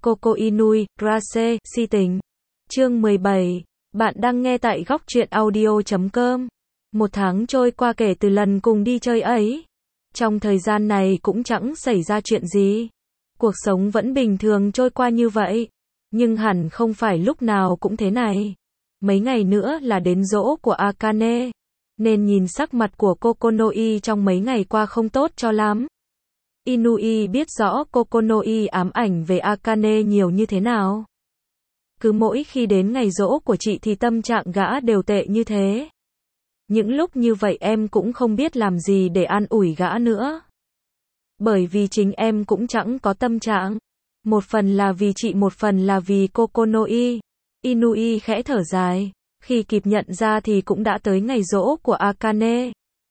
Coco Inui, Grace, si tình. Chương 17. Bạn đang nghe tại góc truyện audio.com. Một tháng trôi qua kể từ lần cùng đi chơi ấy. Trong thời gian này cũng chẳng xảy ra chuyện gì. Cuộc sống vẫn bình thường trôi qua như vậy. Nhưng hẳn không phải lúc nào cũng thế này. Mấy ngày nữa là đến giỗ của Akane. Nên nhìn sắc mặt của Kokonoi trong mấy ngày qua không tốt cho lắm. Inui biết rõ Kokonoi ám ảnh về Akane nhiều như thế nào. Cứ mỗi khi đến ngày giỗ của chị thì tâm trạng gã đều tệ như thế. Những lúc như vậy em cũng không biết làm gì để an ủi gã nữa. Bởi vì chính em cũng chẳng có tâm trạng. Một phần là vì chị, một phần là vì Kokonoi. Inui khẽ thở dài. Khi kịp nhận ra thì cũng đã tới ngày giỗ của Akane.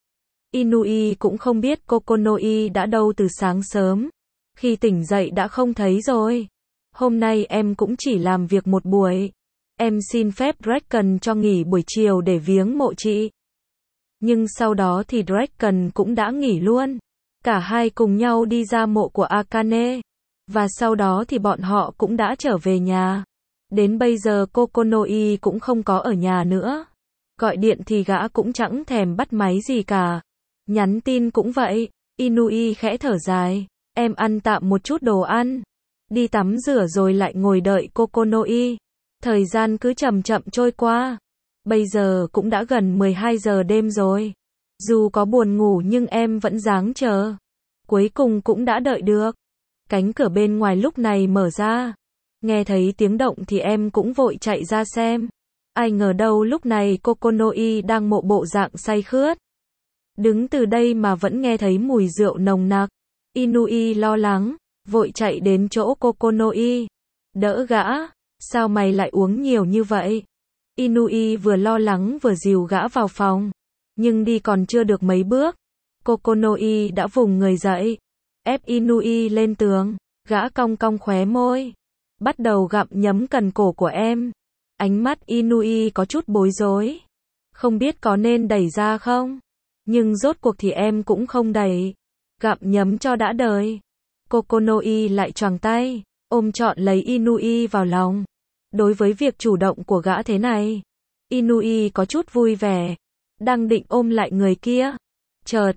Inui cũng không biết Kokonoi đã đâu từ sáng sớm. Khi tỉnh dậy đã không thấy rồi. Hôm nay em cũng chỉ làm việc một buổi. Em xin phép Draken cho nghỉ buổi chiều để viếng mộ chị. Nhưng sau đó thì Draken cũng đã nghỉ luôn. Cả hai cùng nhau đi ra mộ của Akane. Và sau đó thì bọn họ cũng đã trở về nhà. Đến bây giờ Kokonoi cũng không có ở nhà nữa. Gọi điện thì gã cũng chẳng thèm bắt máy gì cả. Nhắn tin cũng vậy. Inui khẽ thở dài. Em ăn tạm một chút đồ ăn. Đi tắm rửa rồi lại ngồi đợi Kokonoi. Thời gian cứ chậm chậm trôi qua. Bây giờ cũng đã gần 12 giờ đêm rồi. Dù có buồn ngủ nhưng em vẫn ráng chờ. Cuối cùng cũng đã đợi được. Cánh cửa bên ngoài lúc này mở ra. Nghe thấy tiếng động thì em cũng vội chạy ra xem. Ai ngờ đâu lúc này Kokonoi đang mộ bộ dạng say khướt. Đứng từ đây mà vẫn nghe thấy mùi rượu nồng nặc. Inui lo lắng, vội chạy đến chỗ Kokonoi. Đỡ gã, sao mày lại uống nhiều như vậy? Inui vừa lo lắng vừa dìu gã vào phòng. Nhưng đi còn chưa được mấy bước. Kokonoi đã vùng người dậy. Ép Inui lên tường. Gã cong cong khóe môi. Bắt đầu gặm nhấm cần cổ của em. Ánh mắt Inui có chút bối rối. Không biết có nên đẩy ra không? Nhưng rốt cuộc thì em cũng không đẩy. Gặm nhấm cho đã đời. Kokonoi lại choàng tay, ôm trọn lấy Inui vào lòng. Đối với việc chủ động của gã thế này, Inui có chút vui vẻ. Đang định ôm lại người kia. Chợt,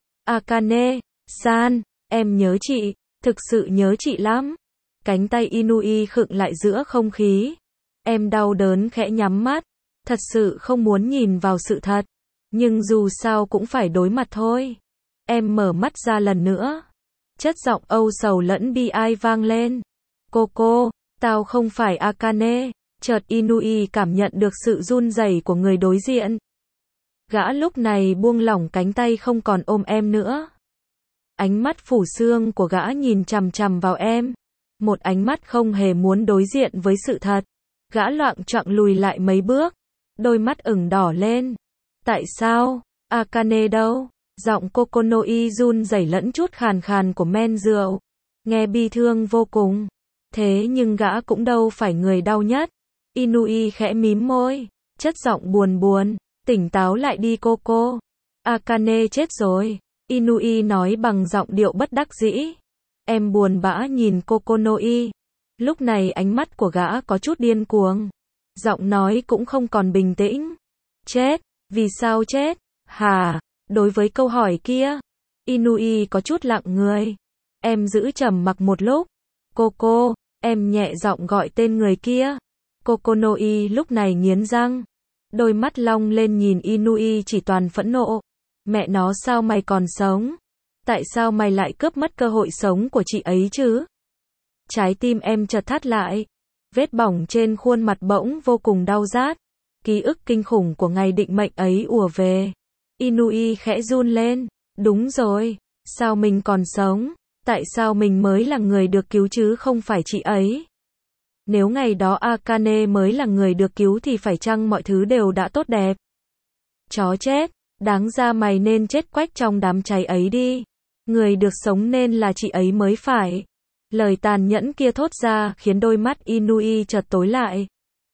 Akane-san, em nhớ chị, thực sự nhớ chị lắm. Cánh tay Inui khựng lại giữa không khí. Em đau đớn khẽ nhắm mắt. Thật sự không muốn nhìn vào sự thật. Nhưng dù sao cũng phải đối mặt thôi. Em mở mắt ra lần nữa. Chất giọng âu sầu lẫn bi ai vang lên. Coco, tao không phải Akane. Chợt Inui cảm nhận được sự run rẩy của người đối diện. Gã lúc này buông lỏng cánh tay không còn ôm em nữa. Ánh mắt phủ xương của gã nhìn chằm chằm vào em. Một ánh mắt không hề muốn đối diện với sự thật. Gã loạng choạng lùi lại mấy bước. Đôi mắt ửng đỏ lên. Tại sao? Akane đâu? Giọng Kokonoi run rẩy lẫn chút khàn khàn của men rượu. Nghe bi thương vô cùng. Thế nhưng gã cũng đâu phải người đau nhất. Inui khẽ mím môi. Chất giọng buồn buồn. Tỉnh táo lại đi Coco. Akane chết rồi. Inui nói bằng giọng điệu bất đắc dĩ. Em buồn bã nhìn Kokonoi. Lúc này ánh mắt của gã có chút điên cuồng. Giọng nói cũng không còn bình tĩnh. Chết? Vì sao chết? Hả? Đối với câu hỏi kia, Inui có chút lặng người. Em giữ trầm mặc một lúc. Coco, em nhẹ giọng gọi tên người kia. Kokonoi lúc này nghiến răng. Đôi mắt long lên nhìn Inui chỉ toàn phẫn nộ. Mẹ nó, sao mày còn sống? Tại sao mày lại cướp mất cơ hội sống của chị ấy chứ? Trái tim em chợt thắt lại. Vết bỏng trên khuôn mặt bỗng vô cùng đau rát. Ký ức kinh khủng của ngày định mệnh ấy ùa về. Inui khẽ run lên. Đúng rồi. Sao mình còn sống? Tại sao mình mới là người được cứu chứ không phải chị ấy? Nếu ngày đó Akane mới là người được cứu thì phải chăng mọi thứ đều đã tốt đẹp? Chó chết. Đáng ra mày nên chết quách trong đám cháy ấy đi. Người được sống nên là chị ấy mới phải. Lời tàn nhẫn kia thốt ra khiến đôi mắt Inui chợt tối lại.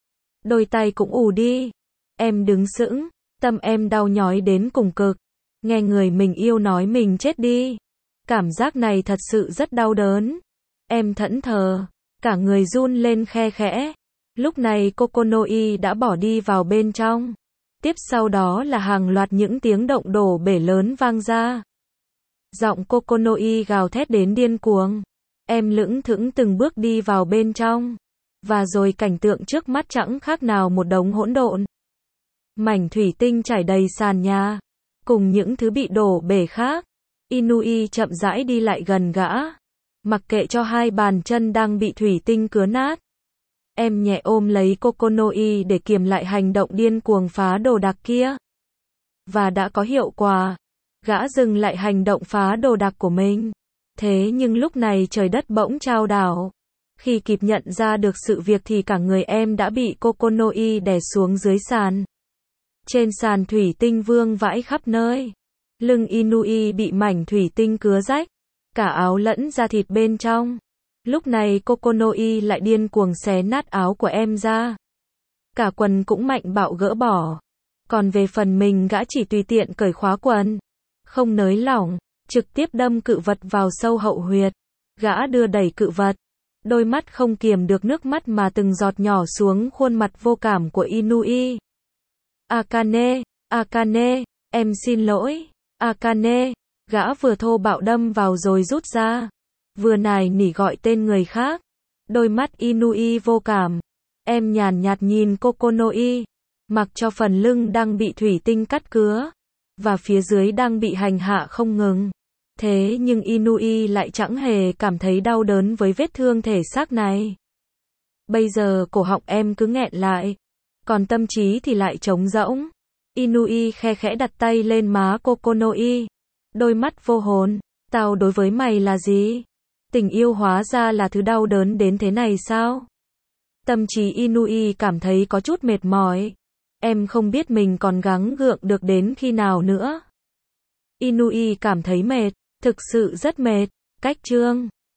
Đôi tay cũng ù đi. Em đứng sững. Tâm em đau nhói đến cùng cực. Nghe người mình yêu nói mình chết đi. Cảm giác này thật sự rất đau đớn. Em thẫn thờ. cả người run lên khe khẽ. Lúc này Kokonoi đã bỏ đi vào bên trong. Tiếp sau đó là hàng loạt những tiếng động đổ bể lớn vang ra. Giọng Kokonoi gào thét đến điên cuồng. Em lững thững từng bước đi vào bên trong. Và rồi cảnh tượng trước mắt chẳng khác nào một đống hỗn độn. Mảnh thủy tinh trải đầy sàn nhà. Cùng những thứ bị đổ bể khác. Inui chậm rãi đi lại gần gã. Mặc kệ cho hai bàn chân đang bị thủy tinh cứa nát. Em nhẹ ôm lấy Kokonoi để kiềm lại hành động điên cuồng phá đồ đạc kia. Và đã có hiệu quả. Gã dừng lại hành động phá đồ đạc của mình. Thế nhưng lúc này trời đất bỗng chao đảo. Khi kịp nhận ra được sự việc thì cả người em đã bị Kokonoi đè xuống dưới sàn. Trên sàn thủy tinh vương vãi khắp nơi. Lưng Inui bị mảnh thủy tinh cứa rách. Cả áo lẫn da thịt bên trong. Lúc này Kokonoi lại điên cuồng xé nát áo của em ra. Cả quần cũng mạnh bạo gỡ bỏ. Còn về phần mình gã chỉ tùy tiện cởi khóa quần. Không nới lỏng, trực tiếp đâm cự vật vào sâu hậu huyệt. Gã đưa đẩy cự vật. Đôi mắt không kiềm được nước mắt mà từng giọt nhỏ xuống khuôn mặt vô cảm của Inui. Akane, Akane, em xin lỗi, Akane. Gã vừa thô bạo đâm vào rồi rút ra. Vừa nài nỉ gọi tên người khác. Đôi mắt Inui vô cảm. Em nhàn nhạt nhìn Kokonoi. Mặc cho phần lưng đang bị thủy tinh cắt cứa. Và phía dưới đang bị hành hạ không ngừng. Thế nhưng Inui lại chẳng hề cảm thấy đau đớn với vết thương thể xác này. Bây giờ cổ họng em cứ nghẹn lại. Còn tâm trí thì lại trống rỗng. Inui khe khẽ đặt tay lên má Kokonoi. Đôi mắt vô hồn. Tao đối với mày là gì? Tình yêu hóa ra là thứ đau đớn đến thế này sao? Tâm trí Inui cảm thấy có chút mệt mỏi. Em không biết mình còn gắng gượng được đến khi nào nữa. Inui cảm thấy mệt, thực sự rất mệt. Cách chương